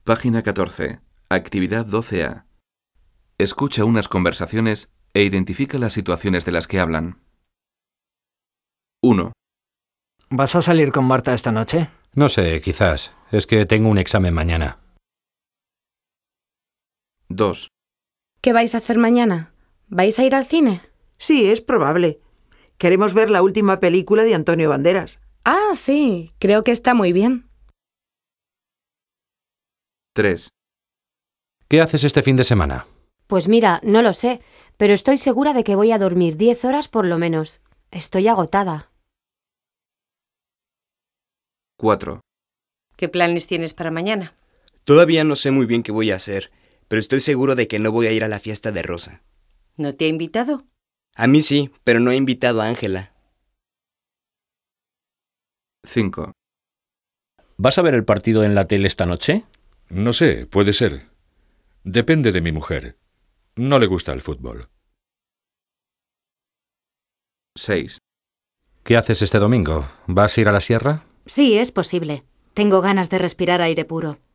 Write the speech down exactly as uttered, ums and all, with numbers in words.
Página catorce. Actividad doce A. Escucha unas conversaciones e identifica las situaciones de las que hablan. uno. ¿Vas a salir con Marta esta noche? No sé, quizás. Es que tengo un examen mañana. dos. ¿Qué vais a hacer mañana? ¿Vais a ir al cine? Sí, es probable. Queremos ver la última película de Antonio Banderas. Ah, sí, creo que está muy bien. tres. ¿Qué haces este fin de semana? Pues mira, no lo sé, pero estoy segura de que voy a dormir diez horas por lo menos. Estoy agotada. cuatro. ¿Qué planes tienes para mañana? Todavía no sé muy bien qué voy a hacer, pero estoy seguro de que no voy a ir a la fiesta de Rosa. ¿No te ha invitado? A mí sí, pero no he invitado a Ángela. cinco. ¿Vas a ver el partido en la tele esta noche? No sé, puede ser. Depende de mi mujer. No le gusta el fútbol. seis. ¿Qué haces este domingo? ¿Vas a ir a la sierra? Sí, es posible. Tengo ganas de respirar aire puro.